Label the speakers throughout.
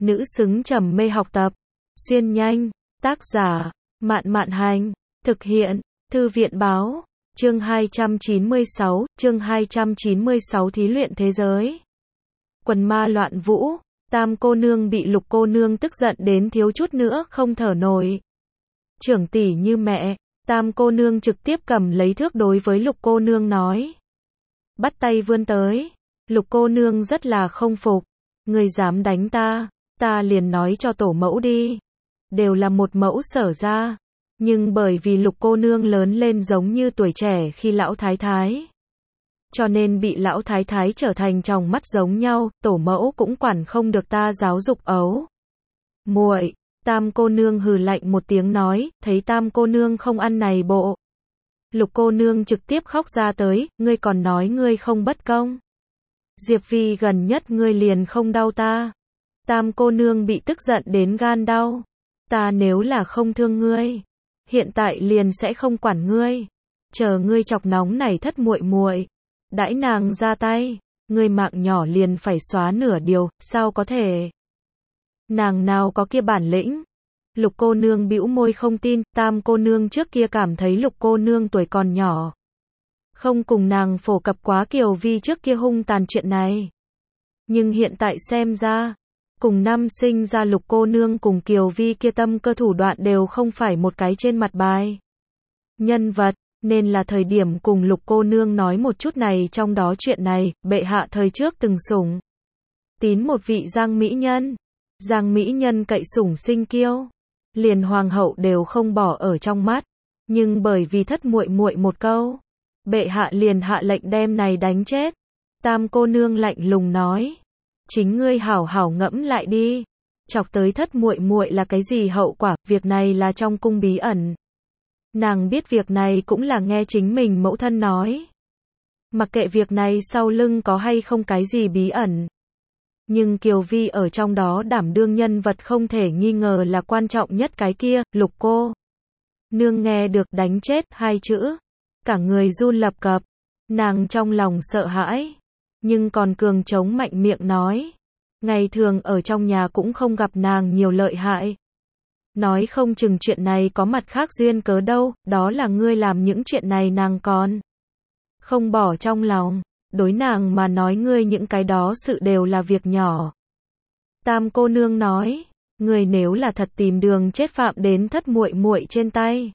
Speaker 1: nữ xứng trầm mê học tập. Xuyên nhanh, tác giả, Mạn Mạn Hành, thực hiện, Thư viện Báo, chương 296 thí luyện thế giới. Quần ma loạn vũ, Tam cô nương bị Lục cô nương tức giận đến thiếu chút nữa không thở nổi. Trưởng tỷ như mẹ, Tam cô nương trực tiếp cầm lấy thước đối với Lục cô nương nói. Bắt tay vươn tới, Lục cô nương rất là không phục. Ngươi dám đánh ta, ta liền nói cho tổ mẫu đi. Đều là một mẫu sở ra. Nhưng bởi vì Lục cô nương lớn lên giống như tuổi trẻ khi lão thái thái, cho nên bị lão thái thái trở thành tròng mắt giống nhau, tổ mẫu cũng quản không được ta giáo dục ấu. Muội, Tam cô nương hừ lạnh một tiếng nói, thấy Tam cô nương không ăn này bộ. Lục cô nương trực tiếp khóc ra tới, ngươi còn nói ngươi không bất công. Diệp Vi gần nhất ngươi liền không đau ta. Tam cô nương bị tức giận đến gan đau. Ta nếu là không thương ngươi, hiện tại liền sẽ không quản ngươi. Chờ ngươi chọc nóng này thất muội muội, đãi nàng ra tay, ngươi mạng nhỏ liền phải xóa nửa điều, sao có thể? Nàng nào có kia bản lĩnh? Lục cô nương bĩu môi không tin, Tam cô nương trước kia cảm thấy Lục cô nương tuổi còn nhỏ, không cùng nàng phổ cập quá Kiều Vi trước kia hung tàn chuyện này. Nhưng hiện tại xem ra, cùng năm sinh ra Lục cô nương cùng Kiều Vi kia tâm cơ thủ đoạn đều không phải một cái trên mặt bài. Nhân vật, nên là thời điểm cùng Lục cô nương nói một chút này trong đó chuyện này, bệ hạ thời trước từng sủng tín một vị Giang mỹ nhân. Giang mỹ nhân cậy sủng sinh kiêu, liền hoàng hậu đều không bỏ ở trong mắt, nhưng bởi vì thất muội muội một câu, bệ hạ liền hạ lệnh đem này đánh chết. Tam cô nương lạnh lùng nói, chính ngươi hảo hảo ngẫm lại đi, chọc tới thất muội muội là cái gì hậu quả, việc này là trong cung bí ẩn. Nàng biết việc này cũng là nghe chính mình mẫu thân nói. Mặc kệ việc này sau lưng có hay không cái gì bí ẩn, nhưng Kiều Vi ở trong đó đảm đương nhân vật không thể nghi ngờ là quan trọng nhất cái kia. Lục cô nương nghe được đánh chết hai chữ, cả người run lập cập, nàng trong lòng sợ hãi, nhưng còn cường chống mạnh miệng nói, ngày thường ở trong nhà cũng không gặp nàng nhiều lợi hại. Nói không chừng chuyện này có mặt khác duyên cớ đâu, đó là ngươi làm những chuyện này nàng còn không bỏ trong lòng, đối nàng mà nói ngươi những cái đó sự đều là việc nhỏ. Tam cô nương nói, ngươi nếu là thật tìm đường chết phạm đến thất muội muội trên tay,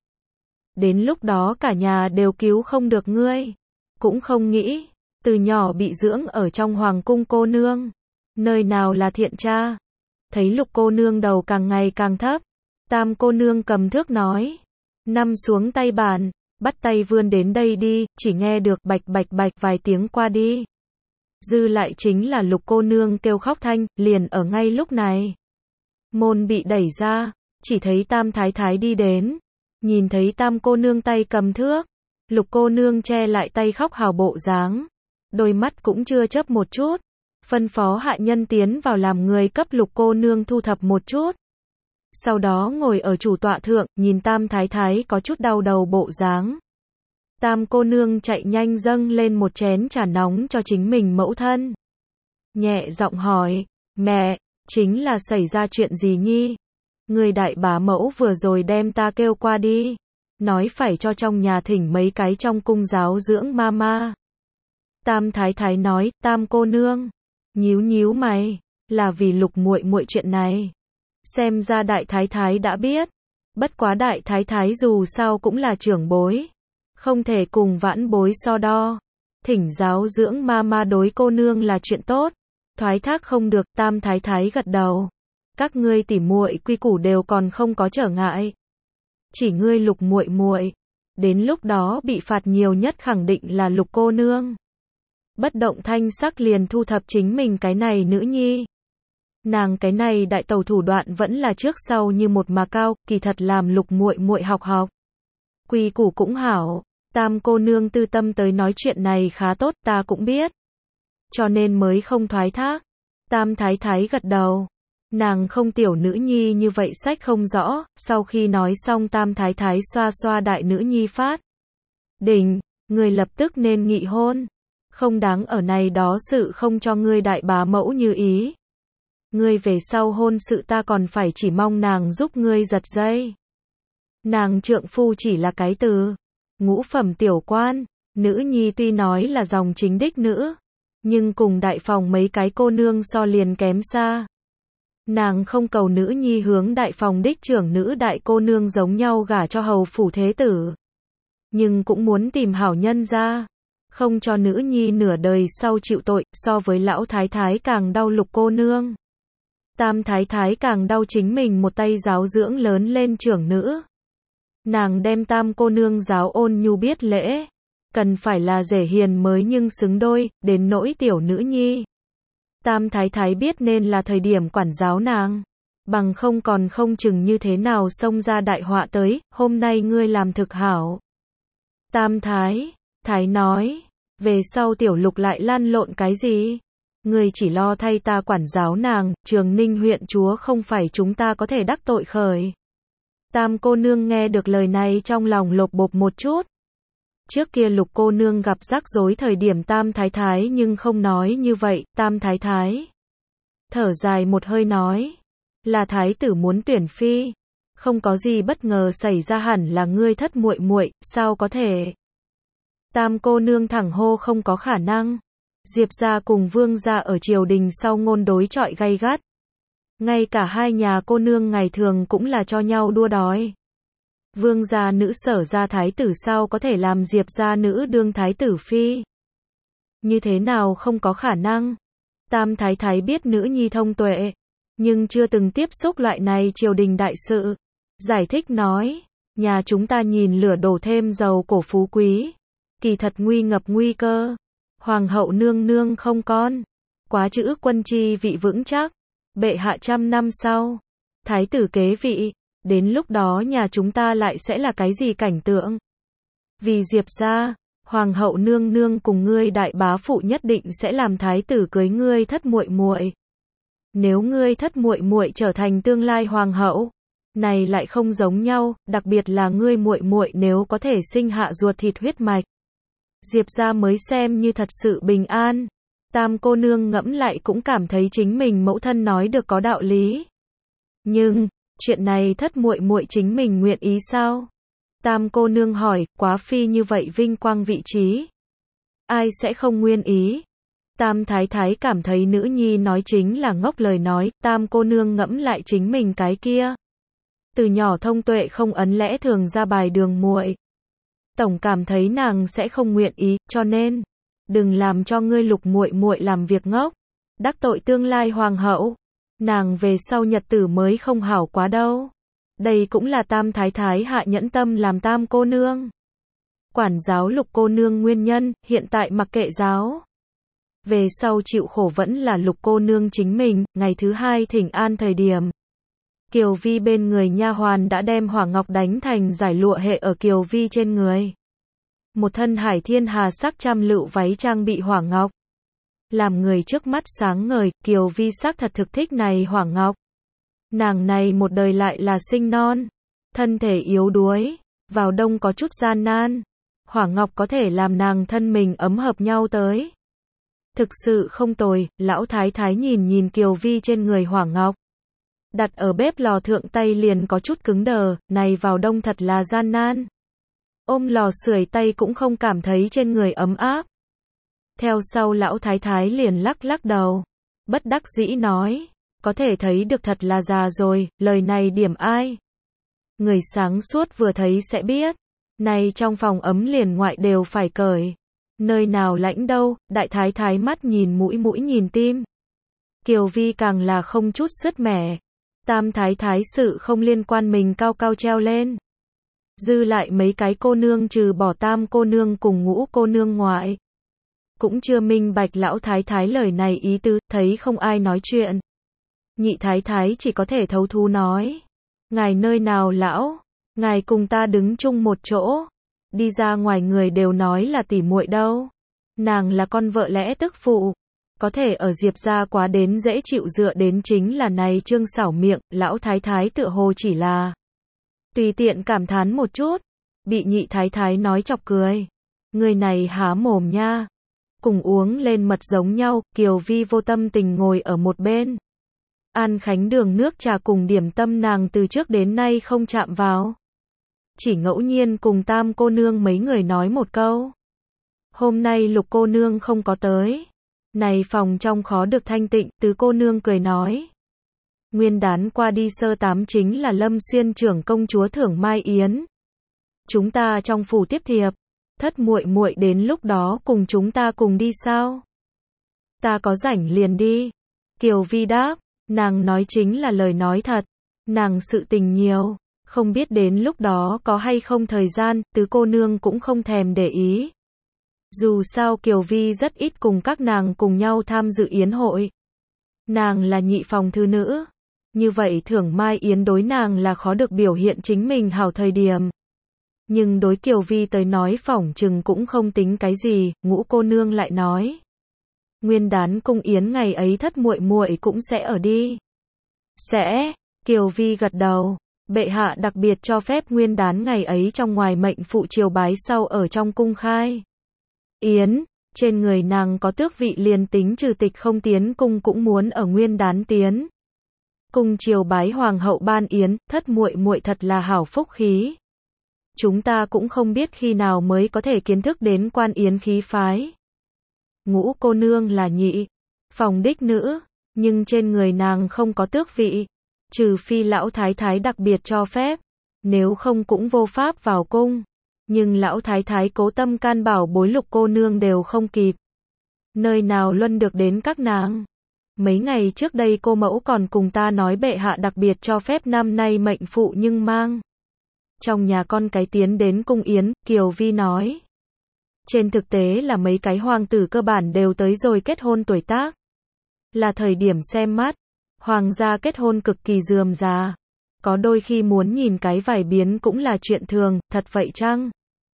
Speaker 1: đến lúc đó cả nhà đều cứu không được ngươi. Cũng không nghĩ, từ nhỏ bị dưỡng ở trong hoàng cung cô nương, nơi nào là thiện tra. Thấy Lục cô nương đầu càng ngày càng thấp, Tam cô nương cầm thước nói, nằm xuống tay bàn, bắt tay vươn đến đây đi, chỉ nghe được bạch bạch bạch vài tiếng qua đi. Dư lại chính là Lục cô nương kêu khóc thanh, liền ở ngay lúc này. Môn bị đẩy ra, chỉ thấy Tam thái thái đi đến, nhìn thấy Tam cô nương tay cầm thước, Lục cô nương che lại tay khóc hào bộ dáng, đôi mắt cũng chưa chớp một chút, phân phó hạ nhân tiến vào làm người cấp Lục cô nương thu thập một chút. Sau đó ngồi ở chủ tọa thượng, nhìn Tam thái thái có chút đau đầu bộ dáng. Tam cô nương chạy nhanh dâng lên một chén trà nóng cho chính mình mẫu thân. Nhẹ giọng hỏi, mẹ, chính là xảy ra chuyện gì nhi? Người đại bá mẫu vừa rồi đem ta kêu qua đi, nói phải cho trong nhà thỉnh mấy cái trong cung giáo dưỡng mama. Tam thái thái nói, Tam cô nương, nhíu nhíu mày, là vì Lục muội muội chuyện này. Xem ra đại thái thái đã biết, bất quá đại thái thái dù sao cũng là trưởng bối, không thể cùng vãn bối so đo. Thỉnh giáo dưỡng mama đối cô nương là chuyện tốt, thoái thác không được. Tam thái thái gật đầu, các ngươi tỉ muội quy củ đều còn không có trở ngại, chỉ ngươi Lục muội muội, đến lúc đó bị phạt nhiều nhất khẳng định là Lục cô nương. Bất động thanh sắc liền thu thập chính mình cái này nữ nhi. Nàng cái này đại tẩu thủ đoạn vẫn là trước sau như một mà cao, kỳ thật làm Lục muội muội học học. Quy củ cũng hảo, Tam cô nương tư tâm tới nói chuyện này khá tốt, ta cũng biết, cho nên mới không thoái thác. Tam thái thái gật đầu, nàng không tiểu nữ nhi như vậy sách không rõ. Sau khi nói xong Tam thái thái xoa xoa đại nữ nhi phát đỉnh, người lập tức nên nghị hôn, không đáng ở này đó sự không cho ngươi đại bá mẫu như ý. Ngươi về sau hôn sự ta còn phải chỉ mong nàng giúp ngươi giật dây. Nàng trượng phu chỉ là cái từ, ngũ phẩm tiểu quan, nữ nhi tuy nói là dòng chính đích nữ, nhưng cùng đại phòng mấy cái cô nương so liền kém xa. Nàng không cầu nữ nhi hướng đại phòng đích trưởng nữ đại cô nương giống nhau gả cho hầu phủ thế tử, nhưng cũng muốn tìm hảo nhân ra, không cho nữ nhi nửa đời sau chịu tội. So với lão thái thái càng đau Lục cô nương, tam thái thái càng đau chính mình một tay giáo dưỡng lớn lên trưởng nữ. Nàng đem tam cô nương giáo ôn nhu biết lễ, cần phải là rể hiền mới nhưng xứng đôi, đến nỗi tiểu nữ nhi, tam thái thái biết nên là thời điểm quản giáo nàng, bằng không còn không chừng như thế nào xông ra đại họa tới. Hôm nay ngươi làm thực hảo. Tam thái thái nói, về sau tiểu Lục lại lăn lộn cái gì? Ngươi chỉ lo thay ta quản giáo nàng, Trường Ninh huyện chúa không phải chúng ta có thể đắc tội khởi. Tam cô nương nghe được lời này trong lòng lột bột một chút. Trước kia Lục cô nương gặp rắc rối thời điểm tam thái thái nhưng không nói như vậy. Tam thái thái thở dài một hơi nói, là thái tử muốn tuyển phi, không có gì bất ngờ xảy ra, hẳn là ngươi thất muội muội, sao có thể? Tam cô nương thẳng hô không có khả năng. Diệp gia cùng Vương gia ở triều đình sau ngôn đối chọi gay gắt. Ngay cả hai nhà cô nương ngày thường cũng là cho nhau đua đòi. Vương gia nữ Sở gia thái tử sao có thể làm Diệp gia nữ đương thái tử phi? Như thế nào không có khả năng? Tam thái thái biết nữ nhi thông tuệ, nhưng chưa từng tiếp xúc loại này triều đình đại sự. Giải thích nói, nhà chúng ta nhìn lửa đổ thêm dầu cổ phú quý, kỳ thật nguy ngập nguy cơ. Hoàng hậu nương nương không con, quá chữ quân chi vị vững chắc, bệ hạ 100 năm sau, thái tử kế vị, đến lúc đó nhà chúng ta lại sẽ là cái gì cảnh tượng? Vì Diệp gia, hoàng hậu nương nương cùng ngươi đại bá phụ nhất định sẽ làm thái tử cưới ngươi thất muội muội. Nếu ngươi thất muội muội trở thành tương lai hoàng hậu, này lại không giống nhau, đặc biệt là ngươi muội muội nếu có thể sinh hạ ruột thịt huyết mạch, Diệp gia mới xem như thật sự bình an. Tam cô nương ngẫm lại cũng cảm thấy chính mình mẫu thân nói được có đạo lý. Nhưng, chuyện này thất muội muội chính mình nguyện ý sao? Tam cô nương hỏi, quá phi như vậy vinh quang vị trí, ai sẽ không nguyên ý? Tam thái thái cảm thấy nữ nhi nói chính là ngốc lời nói. Tam cô nương ngẫm lại chính mình cái kia, từ nhỏ thông tuệ không ấn lẽ thường ra bài đường muội, tổng cảm thấy nàng sẽ không nguyện ý, cho nên đừng làm cho ngươi Lục muội muội làm việc ngốc, đắc tội tương lai hoàng hậu, nàng về sau nhật tử mới không hảo quá đâu. Đây cũng là tam thái thái hạ nhẫn tâm làm tam cô nương quản giáo Lục cô nương nguyên nhân. Hiện tại mặc kệ giáo, về sau chịu khổ vẫn là Lục cô nương chính mình. Ngày thứ hai thỉnh an thời điểm, Kiều Vi bên người nha hoàn đã đem hỏa ngọc đánh thành giải lụa hệ ở Kiều Vi trên người. Một thân hải thiên hà sắc trăm lựu váy trang bị hỏa ngọc, làm người trước mắt sáng ngời. Kiều Vi sắc thật thực thích này hỏa ngọc. Nàng này một đời lại là sinh non, thân thể yếu đuối, vào đông có chút gian nan, hỏa ngọc có thể làm nàng thân mình ấm hợp nhau tới. Thực sự không tồi. Lão thái thái nhìn nhìn Kiều Vi trên người hỏa ngọc, đặt ở bếp lò thượng tay liền có chút cứng đờ, này vào đông thật là gian nan. Ôm lò sưởi tay cũng không cảm thấy trên người ấm áp. Theo sau lão thái thái liền lắc lắc đầu, bất đắc dĩ nói, có thể thấy được thật là già rồi, lời này điểm ai? Người sáng suốt vừa thấy sẽ biết, này trong phòng ấm liền ngoại đều phải cởi, nơi nào lạnh đâu. Đại thái thái mắt nhìn mũi mũi nhìn tim. Kiều Vi càng là không chút sứt mẻ. Tam thái thái sự không liên quan mình cao cao treo lên. Dư lại mấy cái cô nương trừ bỏ tam cô nương cùng ngũ cô nương ngoại, cũng chưa minh bạch lão thái thái lời này ý tứ. Thấy không ai nói chuyện, nhị thái thái chỉ có thể thấu thú nói, ngài nơi nào lão, ngài cùng ta đứng chung một chỗ, đi ra ngoài người đều nói là tỷ muội đâu, nàng là con vợ lẽ tức phụ, có thể ở Diệp gia quá đến dễ chịu dựa đến chính là này trương xảo miệng. Lão thái thái tựa hồ chỉ là tùy tiện cảm thán một chút, bị nhị thái thái nói chọc cười. Người này há mồm nha, cùng uống lên mật giống nhau. Kiều Vi vô tâm tình ngồi ở một bên, An Khánh đường nước trà cùng điểm tâm nàng từ trước đến nay không chạm vào. Chỉ ngẫu nhiên cùng Tam cô nương mấy người nói một câu. Hôm nay Lục cô nương không có tới. Này phòng trong khó được thanh tịnh, Tứ cô nương cười nói. Nguyên đán qua đi sơ tám chính là Lâm Xuyên trưởng công chúa thưởng Mai Yến. Chúng ta trong phủ tiếp thiệp, Thất muội muội đến lúc đó cùng chúng ta cùng đi sao? Ta có rảnh liền đi. Kiều Vi đáp, nàng nói chính là lời nói thật. Nàng sự tình nhiều, không biết đến lúc đó có hay không thời gian, Tứ cô nương cũng không thèm để ý. Dù sao Kiều Vi rất ít cùng các nàng cùng nhau tham dự yến hội. Nàng là nhị phòng thư nữ. Như vậy thưởng Mai Yến đối nàng là khó được biểu hiện chính mình hảo thời điểm. Nhưng đối Kiều Vi tới nói phỏng chừng cũng không tính cái gì, Ngũ cô nương lại nói. Nguyên đán cung yến ngày ấy Thất muội muội cũng sẽ ở đi. Sẽ, Kiều Vi gật đầu. Bệ hạ đặc biệt cho phép nguyên đán ngày ấy trong ngoài mệnh phụ triều bái sau ở trong cung khai yến, trên người nàng có tước vị liền tính trừ tịch không tiến cung cũng muốn ở nguyên đán tiến. Cung triều bái hoàng hậu ban yến, Thất muội muội thật là hảo phúc khí. Chúng ta cũng không biết khi nào mới có thể kiến thức đến quan yến khí phái. Ngũ cô nương là nhị phòng đích nữ, nhưng trên người nàng không có tước vị, trừ phi lão thái thái đặc biệt cho phép, nếu không cũng vô pháp vào cung. Nhưng lão thái thái cố tâm can bảo bối Lục cô nương đều không kịp. Nơi nào luân được đến các nàng. Mấy ngày trước đây cô mẫu còn cùng ta nói bệ hạ đặc biệt cho phép năm nay mệnh phụ nhưng mang trong nhà con cái tiến đến cung yến, Kiều Vi nói. Trên thực tế là mấy cái hoàng tử cơ bản đều tới rồi kết hôn tuổi tác. Là thời điểm xem mắt, hoàng gia kết hôn cực kỳ rườm rà. Có đôi khi muốn nhìn cái vải biến cũng là chuyện thường, thật vậy chăng?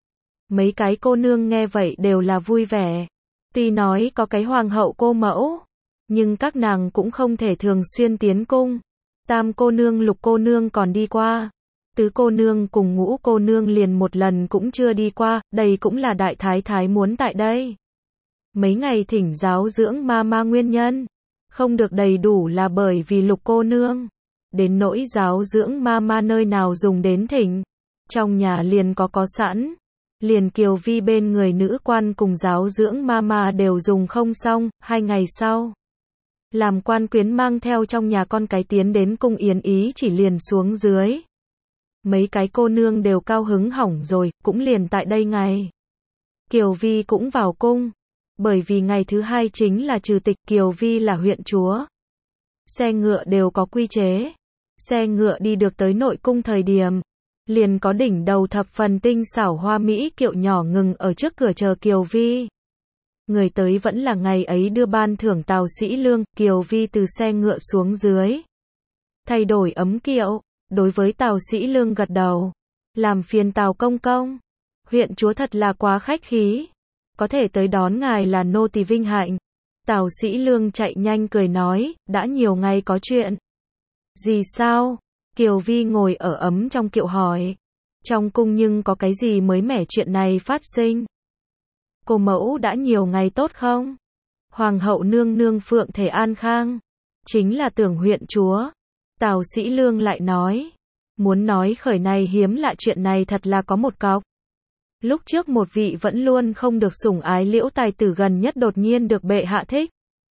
Speaker 1: Mấy cái cô nương nghe vậy đều là vui vẻ. Tuy nói có cái hoàng hậu cô mẫu, nhưng các nàng cũng không thể thường xuyên tiến cung. Tam cô nương Lục cô nương còn đi qua. Tứ cô nương cùng Ngũ cô nương liền một lần cũng chưa đi qua, đây cũng là đại thái thái muốn tại đây. Mấy ngày thỉnh giáo dưỡng ma ma nguyên nhân, không được đầy đủ là bởi vì Lục cô nương. Đến nỗi giáo dưỡng ma ma nơi nào dùng đến thỉnh, trong nhà liền có sẵn. Liền Kiều Vi bên người nữ quan cùng giáo dưỡng ma ma đều dùng không xong, 2 ngày sau. Làm quan quyến mang theo trong nhà con cái tiến đến cung yến ý chỉ liền xuống dưới. Mấy cái cô nương đều cao hứng hỏng rồi, cũng liền tại đây ngày. Kiều Vi cũng vào cung, bởi vì ngày thứ 2 chính là trừ tịch, Kiều Vi là huyện chúa. Xe ngựa đều có quy chế. Xe ngựa đi được tới nội cung thời điểm, liền có đỉnh đầu thập phần tinh xảo hoa mỹ kiệu nhỏ ngừng ở trước cửa chờ Kiều Vi. Người tới vẫn là ngày ấy đưa ban thưởng Tào Sĩ Lương, Kiều Vi từ xe ngựa xuống dưới. Thay đổi ấm kiệu, đối với Tào Sĩ Lương gật đầu. Làm phiền Tào công công. Huyện chúa thật là quá khách khí. Có thể tới đón ngài là nô tỳ vinh hạnh. Tào Sĩ Lương chạy nhanh cười nói, đã nhiều ngày có chuyện. Gì sao? Kiều Vi ngồi ở ấm trong kiệu hỏi. Trong cung nhưng có cái gì mới mẻ chuyện này phát sinh? Cô mẫu đã nhiều ngày tốt không? Hoàng hậu nương nương phượng thể an khang. Chính là tưởng huyện chúa. Tào Sĩ Lương lại nói. Muốn nói khởi này hiếm lạ chuyện này thật là có một cọc. Lúc trước một vị vẫn luôn không được sủng ái liễu tài tử gần nhất đột nhiên được bệ hạ thích.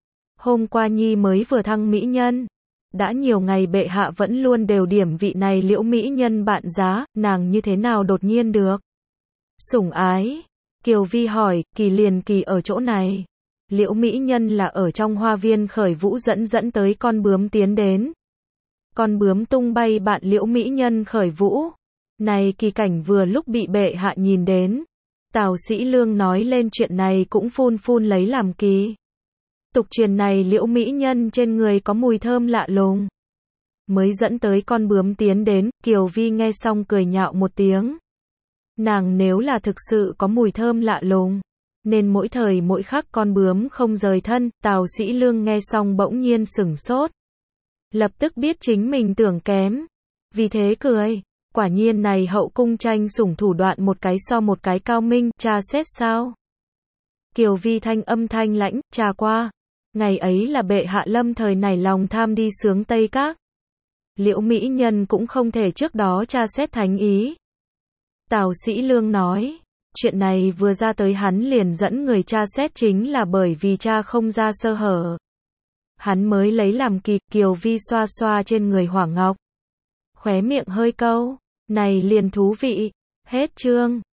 Speaker 1: Hôm qua nhi mới vừa thăng mỹ nhân. Đã nhiều ngày bệ hạ vẫn luôn đều điểm vị này liễu mỹ nhân bạn giá, nàng như thế nào đột nhiên được sủng ái? Kiều Vi hỏi, kỳ liền kỳ ở chỗ này. Liễu mỹ nhân là ở trong hoa viên khởi vũ dẫn tới con bướm tiến đến. Con bướm tung bay bạn liễu mỹ nhân khởi vũ. Này kỳ cảnh vừa lúc bị bệ hạ nhìn đến. Tào Sĩ Lương nói lên chuyện này cũng phun lấy làm kỳ. Tục truyền này liễu mỹ nhân trên người có mùi thơm lạ lùng. Mới dẫn tới con bướm tiến đến, Kiều Vi nghe xong cười nhạo một tiếng. Nàng nếu là thực sự có mùi thơm lạ lùng, nên mỗi thời mỗi khắc con bướm không rời thân. Tào Sĩ Lương nghe xong bỗng nhiên sửng sốt. Lập tức biết chính mình tưởng kém. Vì thế cười. Quả nhiên này hậu cung tranh sủng thủ đoạn một cái so một cái cao minh, tra xét sao? Kiều Vi thanh âm thanh lãnh, trà qua. Ngày ấy là bệ hạ lâm thời nảy lòng tham đi xướng Tây Các. Liễu Mỹ Nhân cũng không thể trước đó tra xét thánh ý. Tào Sĩ Lương nói, chuyện này vừa ra tới hắn liền dẫn người tra xét chính là bởi vì cha không ra sơ hở. Hắn mới lấy làm kỳ. Kiều Vi xoa xoa trên người Hoàng Ngọc. Khóe miệng hơi câu, này liền thú vị. Hết chương.